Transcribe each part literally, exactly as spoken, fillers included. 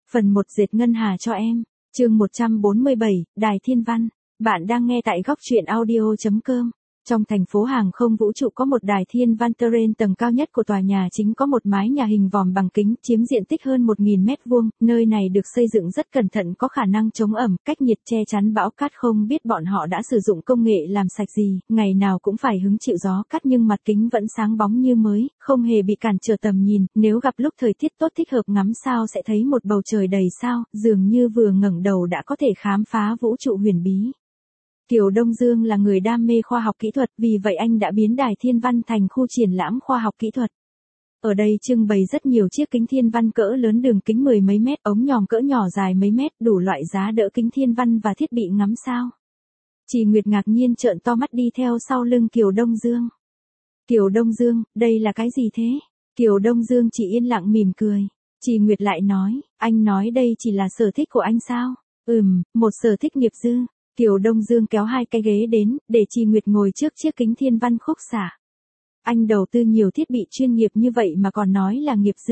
Phần một dệt ngân hà cho em. Chương một trăm bốn mươi bảy, Đài Thiên Văn. Bạn đang nghe tại góc truyện audio chấm com. Trong thành phố hàng không vũ trụ có một đài thiên văn terrain tầng cao nhất của tòa nhà chính có một mái nhà hình vòm bằng kính chiếm diện tích hơn một nghìn mét vuông, nơi này được xây dựng rất cẩn thận có khả năng chống ẩm, cách nhiệt che chắn bão cát không biết bọn họ đã sử dụng công nghệ làm sạch gì, ngày nào cũng phải hứng chịu gió cát nhưng mặt kính vẫn sáng bóng như mới, không hề bị cản trở tầm nhìn, nếu gặp lúc thời tiết tốt thích hợp ngắm sao sẽ thấy một bầu trời đầy sao, dường như vừa ngẩng đầu đã có thể khám phá vũ trụ huyền bí. Kiều Đông Dương là người đam mê khoa học kỹ thuật, vì vậy anh đã biến Đài Thiên Văn thành khu triển lãm khoa học kỹ thuật. Ở đây trưng bày rất nhiều chiếc kính thiên văn cỡ lớn đường kính mười mấy mét, ống nhòm cỡ nhỏ dài mấy mét, đủ loại giá đỡ kính thiên văn và thiết bị ngắm sao. Chị Nguyệt ngạc nhiên trợn to mắt đi theo sau lưng Kiều Đông Dương. Kiều Đông Dương, đây là cái gì thế? Kiều Đông Dương chỉ yên lặng mỉm cười. Chị Nguyệt lại nói, anh nói đây chỉ là sở thích của anh sao? Ừm, một sở thích nghiệp dư. Kiều Đông Dương kéo hai cái ghế đến, để chị Nguyệt ngồi trước chiếc kính thiên văn khúc xạ. Anh đầu tư nhiều thiết bị chuyên nghiệp như vậy mà còn nói là nghiệp dư.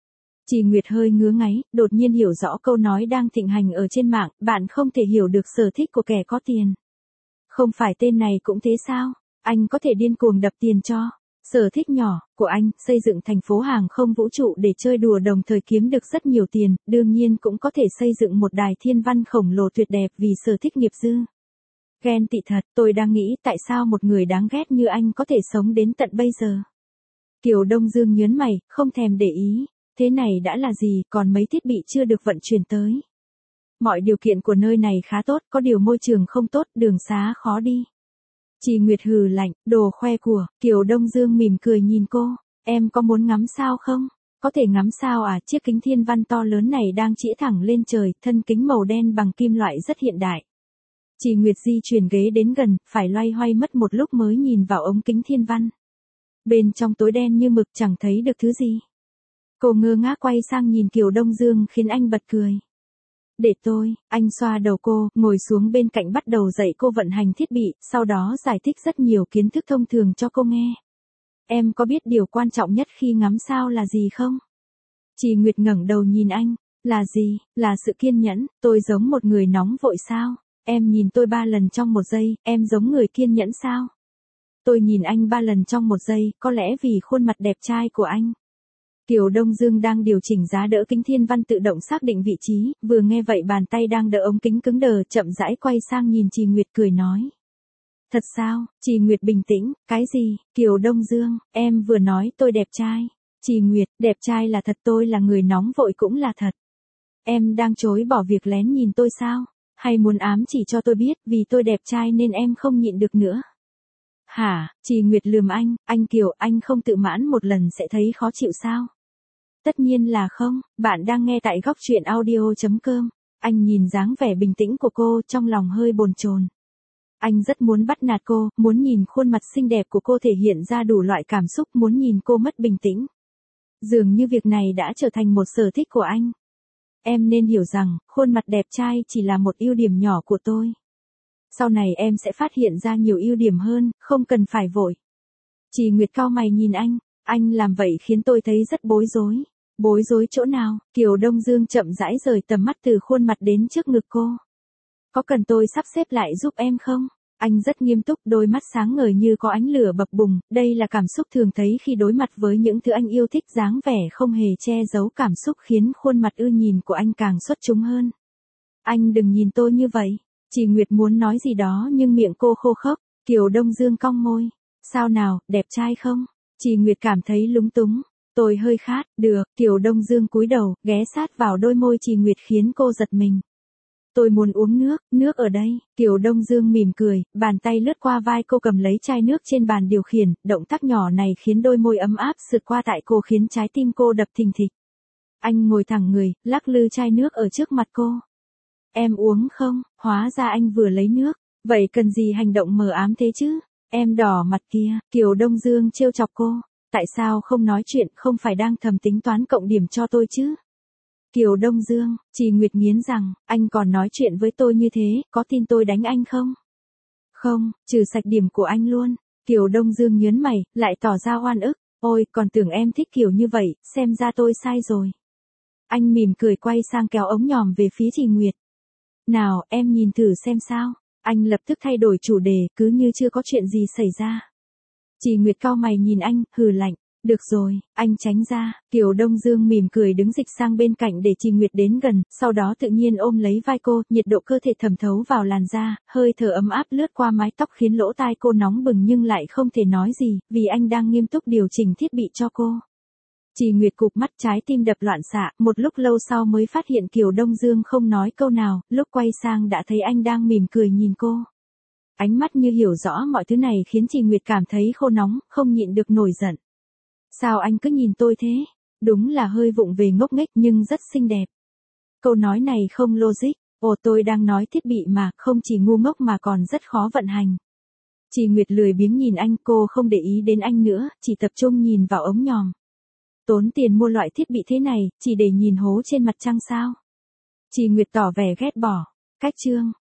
Chị Nguyệt hơi ngứa ngáy, đột nhiên hiểu rõ câu nói đang thịnh hành ở trên mạng, bạn không thể hiểu được sở thích của kẻ có tiền. Không phải tên này cũng thế sao? Anh có thể điên cuồng đập tiền cho. Sở thích nhỏ của anh, xây dựng thành phố hàng không vũ trụ để chơi đùa đồng thời kiếm được rất nhiều tiền, đương nhiên cũng có thể xây dựng một đài thiên văn khổng lồ tuyệt đẹp vì sở thích nghiệp dư. Ghen tị thật, tôi đang nghĩ tại sao một người đáng ghét như anh có thể sống đến tận bây giờ. Kiều Đông Dương nhớn mày, không thèm để ý, thế này đã là gì, còn mấy thiết bị chưa được vận chuyển tới. Mọi điều kiện của nơi này khá tốt, có điều môi trường không tốt, đường xá khó đi. Chị Nguyệt hừ lạnh, đồ khoe của. Kiều Đông Dương mỉm cười nhìn cô, em có muốn ngắm sao không? Có thể ngắm sao à, chiếc kính thiên văn to lớn này đang chĩa thẳng lên trời, thân kính màu đen bằng kim loại rất hiện đại. Chị Nguyệt di chuyển ghế đến gần, phải loay hoay mất một lúc mới nhìn vào ống kính thiên văn. Bên trong tối đen như mực chẳng thấy được thứ gì. Cô ngơ ngác quay sang nhìn Kiều Đông Dương khiến anh bật cười. Để tôi, anh xoa đầu cô, ngồi xuống bên cạnh bắt đầu dạy cô vận hành thiết bị, sau đó giải thích rất nhiều kiến thức thông thường cho cô nghe. Em có biết điều quan trọng nhất khi ngắm sao là gì không? Chị Nguyệt ngẩng đầu nhìn anh, là gì, là sự kiên nhẫn, tôi giống một người nóng vội sao? Em nhìn tôi ba lần trong một giây, em giống người kiên nhẫn sao? Tôi nhìn anh ba lần trong một giây, có lẽ vì khuôn mặt đẹp trai của anh. Kiều Đông Dương đang điều chỉnh giá đỡ kính thiên văn tự động xác định vị trí, vừa nghe vậy bàn tay đang đỡ ống kính cứng đờ, chậm rãi quay sang nhìn chị Nguyệt cười nói. Thật sao? Chị Nguyệt bình tĩnh, cái gì? Kiều Đông Dương, em vừa nói tôi đẹp trai. Chị Nguyệt, đẹp trai là thật, tôi là người nóng vội cũng là thật. Em đang chối bỏ việc lén nhìn tôi sao? Hay muốn ám chỉ cho tôi biết vì tôi đẹp trai nên em không nhịn được nữa? Hả? Chị Nguyệt lườm anh, anh Kiều, anh không tự mãn một lần sẽ thấy khó chịu sao? Tất nhiên là không, bạn đang nghe tại góc truyện audio chấm com. Anh nhìn dáng vẻ bình tĩnh của cô, trong lòng hơi bồn chồn. Anh rất muốn bắt nạt cô, muốn nhìn khuôn mặt xinh đẹp của cô thể hiện ra đủ loại cảm xúc, muốn nhìn cô mất bình tĩnh. Dường như việc này đã trở thành một sở thích của anh. Em nên hiểu rằng, khuôn mặt đẹp trai chỉ là một ưu điểm nhỏ của tôi. Sau này em sẽ phát hiện ra nhiều ưu điểm hơn, không cần phải vội. Chị Nguyệt cau mày nhìn anh, anh làm vậy khiến tôi thấy rất bối rối. Bối rối chỗ nào? Kiều Đông Dương chậm rãi rời tầm mắt từ khuôn mặt đến trước ngực cô. Có cần tôi sắp xếp lại giúp em không? Anh rất nghiêm túc, đôi mắt sáng ngời như có ánh lửa bập bùng, đây là cảm xúc thường thấy khi đối mặt với những thứ anh yêu thích, dáng vẻ không hề che giấu cảm xúc khiến khuôn mặt ưa nhìn của anh càng xuất chúng hơn. Anh đừng nhìn tôi như vậy. Chị Nguyệt muốn nói gì đó nhưng miệng cô khô khốc. Kiều Đông Dương cong môi. Sao nào, đẹp trai không? Chị Nguyệt cảm thấy lúng túng. Tôi hơi khát, được. Kiều Đông Dương cúi đầu, ghé sát vào đôi môi chị Nguyệt khiến cô giật mình. Tôi muốn uống nước, nước ở đây. Kiều Đông Dương mỉm cười, bàn tay lướt qua vai cô cầm lấy chai nước trên bàn điều khiển, động tác nhỏ này khiến đôi môi ấm áp sượt qua tại cô khiến trái tim cô đập thình thịch. Anh ngồi thẳng người, lắc lư chai nước ở trước mặt cô. Em uống không? Hóa ra anh vừa lấy nước, vậy cần gì hành động mờ ám thế chứ? Em đỏ mặt kia. Kiều Đông Dương trêu chọc cô. Tại sao không nói chuyện, không phải đang thầm tính toán cộng điểm cho tôi chứ? Kiều Đông Dương, chị Nguyệt nghiến rằng, anh còn nói chuyện với tôi như thế, có tin tôi đánh anh không? Không, trừ sạch điểm của anh luôn. Kiều Đông Dương nhớn mày, lại tỏ ra oan ức. Ôi, còn tưởng em thích kiểu như vậy, xem ra tôi sai rồi. Anh mỉm cười quay sang kéo ống nhòm về phía Trì Nguyệt. Nào, em nhìn thử xem sao. Anh lập tức thay đổi chủ đề, cứ như chưa có chuyện gì xảy ra. Trì Nguyệt cau mày nhìn anh, hừ lạnh. Được rồi, anh tránh ra. Kiều Đông Dương mỉm cười đứng dịch sang bên cạnh để Trì Nguyệt đến gần, sau đó tự nhiên ôm lấy vai cô, nhiệt độ cơ thể thẩm thấu vào làn da, hơi thở ấm áp lướt qua mái tóc khiến lỗ tai cô nóng bừng nhưng lại không thể nói gì, vì anh đang nghiêm túc điều chỉnh thiết bị cho cô. Trì Nguyệt cụp mắt, trái tim đập loạn xạ, một lúc lâu sau mới phát hiện Kiều Đông Dương không nói câu nào, lúc quay sang đã thấy anh đang mỉm cười nhìn cô. Ánh mắt như hiểu rõ mọi thứ này khiến Trì Nguyệt cảm thấy khô nóng, không nhịn được nổi giận. Sao anh cứ nhìn tôi thế? Đúng là hơi vụng về ngốc nghếch nhưng rất xinh đẹp. Câu nói này không logic. Ồ, tôi đang nói thiết bị mà, không chỉ ngu ngốc mà còn rất khó vận hành. Trì Nguyệt lười biếng nhìn anh, cô không để ý đến anh nữa, chỉ tập trung nhìn vào ống nhòm. Tốn tiền mua loại thiết bị thế này, chỉ để nhìn hố trên mặt trăng sao? Trì Nguyệt tỏ vẻ ghét bỏ. Cách chương